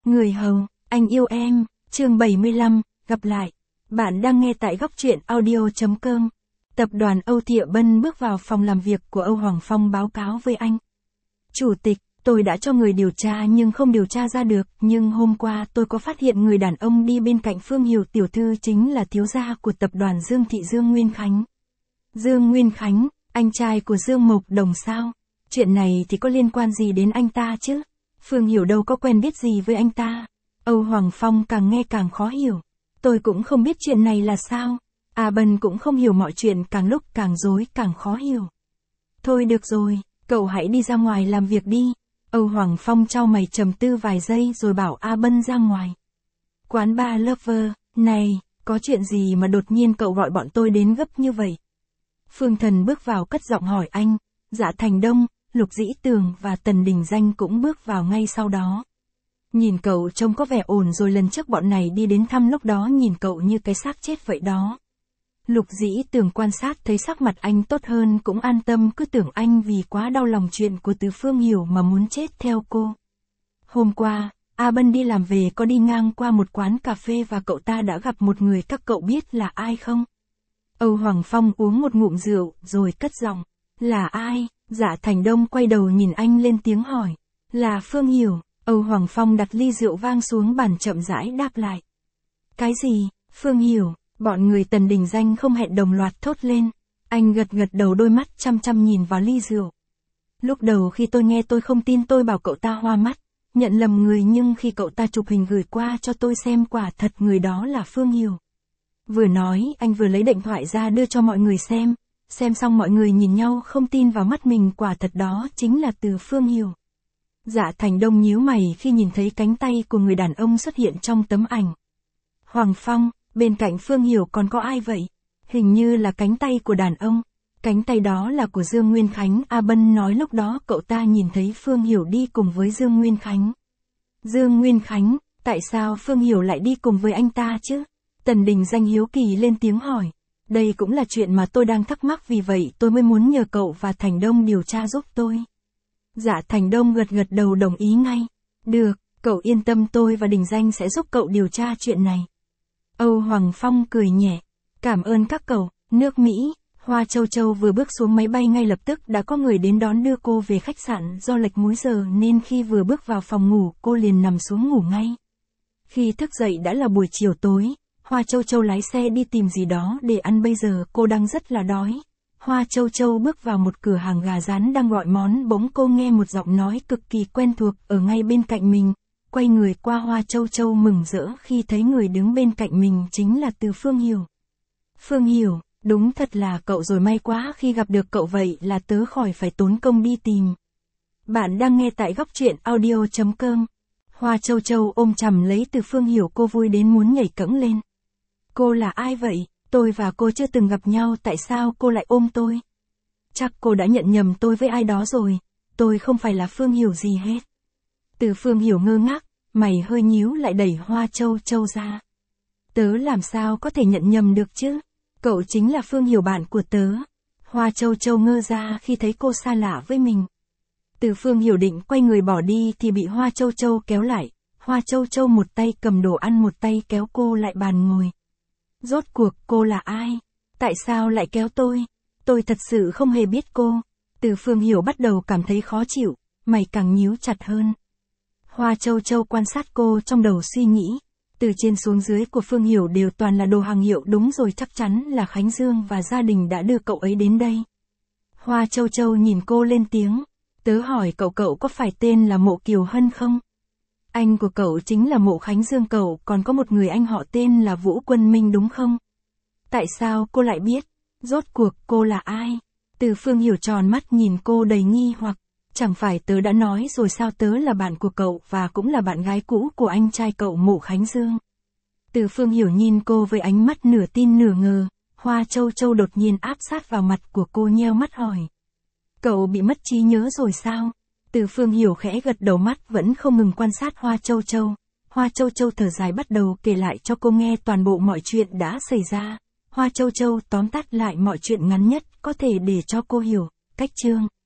Người hầu, anh yêu em, chương 75, gặp lại. Bạn đang nghe tại góc truyện audio.com. Tập đoàn Âu Thiệu Bân bước vào phòng làm việc của Âu Hoàng Phong báo cáo với anh. Chủ tịch, tôi đã cho người điều tra nhưng không điều tra ra được, nhưng hôm qua tôi có phát hiện người đàn ông đi bên cạnh Phương Hiểu tiểu thư chính là thiếu gia của tập đoàn Dương Thị Dương Nguyên Khánh. Dương Nguyên Khánh, anh trai của Dương Mộc Đồng sao? Chuyện này thì có liên quan gì đến anh ta chứ? Phương Hiểu đâu có quen biết gì với anh ta. Âu Hoàng Phong càng nghe càng khó hiểu. Tôi cũng không biết chuyện này là sao. A Bân cũng không hiểu mọi chuyện, càng lúc càng rối càng khó hiểu. Thôi được rồi, cậu hãy đi ra ngoài làm việc đi. Âu Hoàng Phong chau mày trầm tư vài giây rồi bảo A Bân ra ngoài. Quán bar Lover, này, có chuyện gì mà đột nhiên cậu gọi bọn tôi đến gấp như vậy? Phương Thần bước vào cất giọng hỏi anh. Dạ Thành Đông, Lục Dĩ Tường và Tần Đình Danh cũng bước vào ngay sau đó. Nhìn cậu trông có vẻ ổn rồi, lần trước bọn này đi đến thăm lúc đó nhìn cậu như cái xác chết vậy đó. Lục Dĩ Tường quan sát thấy sắc mặt anh tốt hơn cũng an tâm, cứ tưởng anh vì quá đau lòng chuyện của Từ Phương Hiểu mà muốn chết theo cô. Hôm qua, A Bân đi làm về có đi ngang qua một quán cà phê và cậu ta đã gặp một người, các cậu biết là ai không? Âu Hoàng Phong uống một ngụm rượu rồi cất giọng. Là ai? Dạ Thành Đông quay đầu nhìn anh lên tiếng hỏi. Là Phương Hiểu. Âu Hoàng Phong đặt ly rượu vang xuống bàn chậm rãi đáp lại. Cái gì? Phương Hiểu? Bọn người Tần Đình Danh không hẹn đồng loạt thốt lên. Anh gật gật đầu, đôi mắt chăm chăm nhìn vào ly rượu. Lúc đầu khi tôi nghe tôi không tin, tôi bảo cậu ta hoa mắt, nhận lầm người, nhưng khi cậu ta chụp hình gửi qua cho tôi xem, quả thật người đó là Phương Hiểu. Vừa nói anh vừa lấy điện thoại ra đưa cho mọi người xem xong mọi người nhìn nhau không tin vào mắt mình, quả thật đó chính là Từ Phương Hiểu. Dạ Thành Đông nhíu mày khi nhìn thấy cánh tay của người đàn ông xuất hiện trong tấm ảnh. Hoàng Phong, bên cạnh Phương Hiểu còn có ai vậy? Hình như là cánh tay của đàn ông. Cánh tay đó là của Dương Nguyên Khánh. A Bân nói lúc đó cậu ta nhìn thấy Phương Hiểu đi cùng với Dương Nguyên Khánh. Dương Nguyên Khánh, tại sao Phương Hiểu lại đi cùng với anh ta chứ? Tần Đình Danh hiếu kỳ lên tiếng hỏi. Đây cũng là chuyện mà tôi đang thắc mắc, vì vậy tôi mới muốn nhờ cậu và Thành Đông điều tra giúp tôi. Dạ Thành Đông gật gật đầu đồng ý ngay. Được, cậu yên tâm, tôi và Đình Danh sẽ giúp cậu điều tra chuyện này. Âu Hoàng Phong cười nhẹ. Cảm ơn các cậu. Nước Mỹ, Hoa Châu Châu vừa bước xuống máy bay ngay lập tức đã có người đến đón đưa cô về khách sạn, do lệch múi giờ nên khi vừa bước vào phòng ngủ cô liền nằm xuống ngủ ngay. Khi thức dậy đã là buổi chiều tối. Hoa Châu Châu lái xe đi tìm gì đó để ăn, bây giờ cô đang rất là đói. Hoa Châu Châu bước vào một cửa hàng gà rán đang gọi món, bỗng cô nghe một giọng nói cực kỳ quen thuộc ở ngay bên cạnh mình. Quay người qua, Hoa Châu Châu mừng rỡ khi thấy người đứng bên cạnh mình chính là Từ Phương Hiểu. Phương Hiểu, đúng thật là cậu rồi, may quá khi gặp được cậu, vậy là tớ khỏi phải tốn công đi tìm. Bạn đang nghe tại góc truyện audio.com. Hoa Châu Châu ôm chầm lấy Từ Phương Hiểu, cô vui đến muốn nhảy cẫng lên. Cô là ai vậy? Tôi và cô chưa từng gặp nhau, tại sao cô lại ôm tôi? Chắc cô đã nhận nhầm tôi với ai đó rồi, tôi không phải là Phương Hiểu gì hết. Từ Phương Hiểu ngơ ngác, mày hơi nhíu lại đẩy Hoa Châu Châu ra. Tớ làm sao có thể nhận nhầm được chứ? Cậu chính là Phương Hiểu, bạn của tớ. Hoa Châu Châu ngơ ra khi thấy cô xa lạ với mình. Từ Phương Hiểu định quay người bỏ đi thì bị Hoa Châu Châu kéo lại. Hoa Châu Châu một tay cầm đồ ăn, một tay kéo cô lại bàn ngồi. Rốt cuộc cô là ai? Tại sao lại kéo tôi? Tôi thật sự không hề biết cô. Từ Phương Hiểu bắt đầu cảm thấy khó chịu, mày càng nhíu chặt hơn. Hoa Châu Châu quan sát cô, trong đầu suy nghĩ. Từ trên xuống dưới của Phương Hiểu đều toàn là đồ hàng hiệu, đúng rồi, chắc chắn là Khánh Dương và gia đình đã đưa cậu ấy đến đây. Hoa Châu Châu nhìn cô lên tiếng. Tớ hỏi cậu có phải tên là Mộ Kiều Hân không? Anh của cậu chính là Mộ Khánh Dương, cậu còn có một người anh họ tên là Vũ Quân Minh đúng không? Tại sao cô lại biết? Rốt cuộc cô là ai? Từ Phương Hiểu tròn mắt nhìn cô đầy nghi hoặc. Chẳng phải tớ đã nói rồi sao, tớ là bạn của cậu và cũng là bạn gái cũ của anh trai cậu Mộ Khánh Dương. Từ Phương Hiểu nhìn cô với ánh mắt nửa tin nửa ngờ. Hoa Châu Châu đột nhiên áp sát vào mặt của cô, nheo mắt hỏi. Cậu bị mất trí nhớ rồi sao? Từ Phương Hiểu khẽ gật đầu, mắt vẫn không ngừng quan sát Hoa Châu Châu. Hoa Châu Châu thở dài bắt đầu kể lại cho cô nghe toàn bộ mọi chuyện đã xảy ra. Hoa Châu Châu tóm tắt lại mọi chuyện ngắn nhất có thể để cho cô hiểu. Cách chương